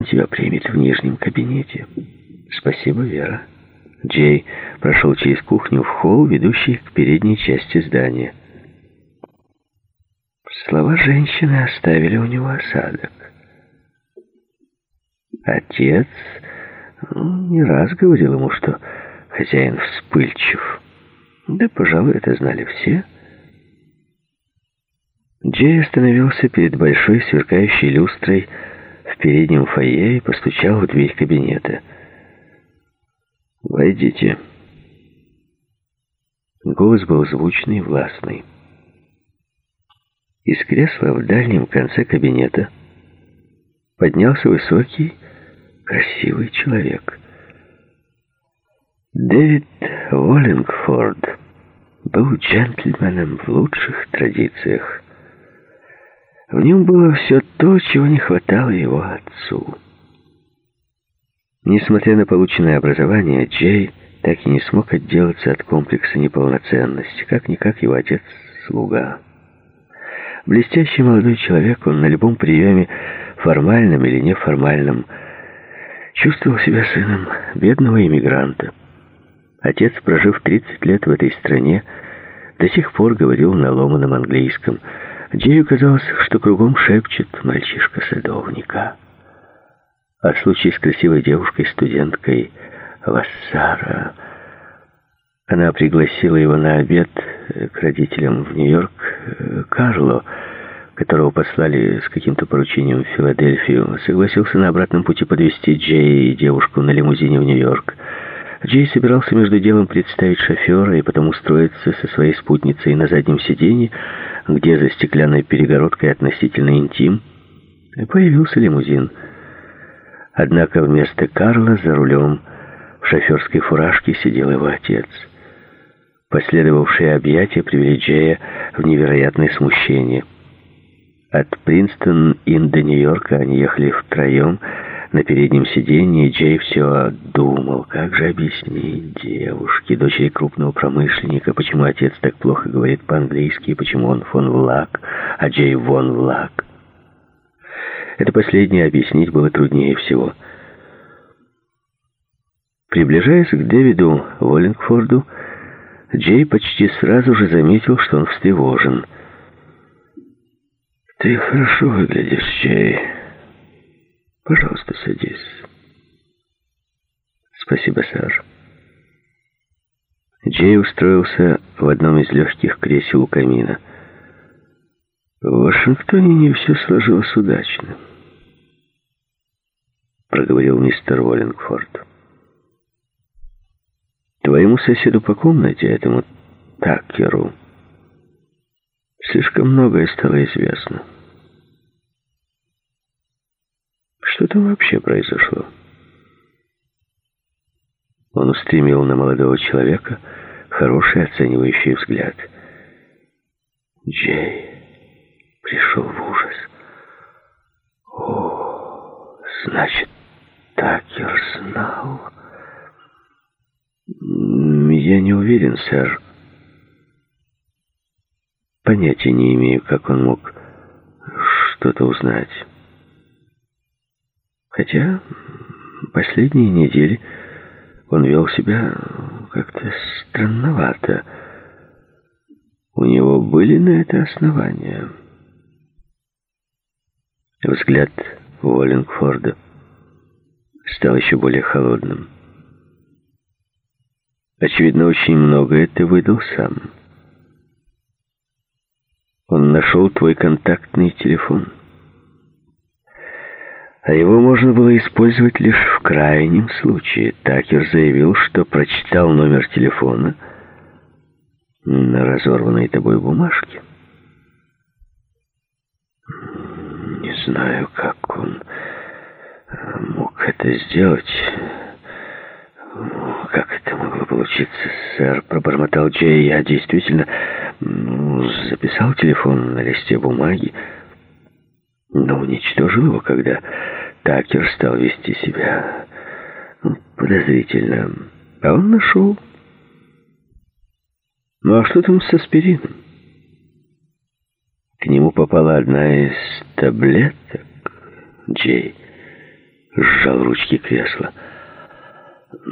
тебя примет в нижнем кабинете. Спасибо, Вера. Джей прошел через кухню в холл, ведущий к передней части здания. Слова женщины оставили у него осадок. Отец не раз говорил ему, что хозяин вспыльчив. Да, пожалуй, это знали все. Джей остановился перед большой сверкающей люстрой в переднем фойе и постучал в дверь кабинета. «Войдите». Голос был звучный, властный. Из кресла в дальнем конце кабинета поднялся высокий, красивый человек. Дэвид Уоллингфорд был джентльменом в лучших традициях. В нем было все то, чего не хватало его отцу. Несмотря на полученное образование, Джей так и не смог отделаться от комплекса неполноценности. Как-никак его отец — слуга. Блестящий молодой человек, он на любом приеме, формальном или неформальном, чувствовал себя сыном бедного иммигранта. Отец, прожив 30 лет в этой стране, до сих пор говорил на ломаном английском. Джею казалось, что кругом шепчет мальчишка садовника. А случай с красивой девушкой-студенткой Вассара. Она пригласила его на обед к родителям в Нью-Йорк. Карло, которого послали с каким-то поручением в Филадельфию, согласился на обратном пути подвезти Джея и девушку на лимузине в Нью-Йорк. Джей собирался между делом представить шофера и потом устроиться со своей спутницей на заднем сиденье, где за стеклянной перегородкой относительно интим. И появился лимузин. Однако вместо Карла за рулем в шоферской фуражке сидел его отец. Последовавшие объятия привели Джея в невероятное смущение. От Принстон-Инн до Нью-Йорка они ехали втроем на переднем сиденье, и Джей все думал, как же объяснить девушке, дочери крупного промышленника, почему отец так плохо говорит по-английски, и почему он фон Влак, а Джей вон Влак. Это последнее объяснить было труднее всего. Приближаясь к Дэвиду Уоллингфорду, Джей почти сразу же заметил, что он встревожен. «Ты хорошо выглядишь, Джей. Пожалуйста, садись». «Спасибо, сэр». Джей устроился в одном из легких кресел у камина. «В Вашингтоне не все сложилось удачно», — проговорил мистер Уоллингфорд. «Твоему соседу по комнате, этому Такеру, слишком многое стало известно. Что там вообще произошло?» Он устремил на молодого человека хороший оценивающий взгляд. Джей пришел в ужас. «О, значит, Такер знал?» «Я не уверен, сэр. Понятия не имею, как он мог что-то узнать. Хотя последние недели он вел себя как-то странновато. У него были на это основания». Взгляд Уоллингфорда стал еще более холодным. «Очевидно, очень многое ты выдал сам. Он нашел твой контактный телефон. А его можно было использовать лишь в крайнем случае. Такер заявил, что прочитал номер телефона на разорванной тобой бумажке. Не знаю, как он мог это сделать. Как это могло получиться, сэр?» — пробормотал Джей. «Я действительно записал телефон на листе бумаги, но уничтожил его, когда Такер стал вести себя подозрительно. А он нашел. Ну а что там с аспирином? К нему попала одна из таблеток, Джей. сжал ручки кресла.